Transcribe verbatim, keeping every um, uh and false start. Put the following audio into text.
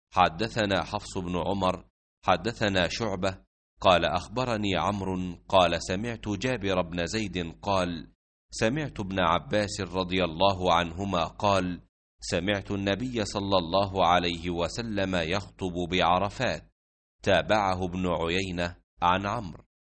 حدثنا حفص بن عمر حدثنا شعبة قال أخبرني عمرو قال سمعت جابر بن زيد قال سمعت ابن عباس رضي الله عنهما قال سمعت النبي صلى الله عليه وسلم يخطب بعرفات. تابعه ابن عيينة عن عمرو.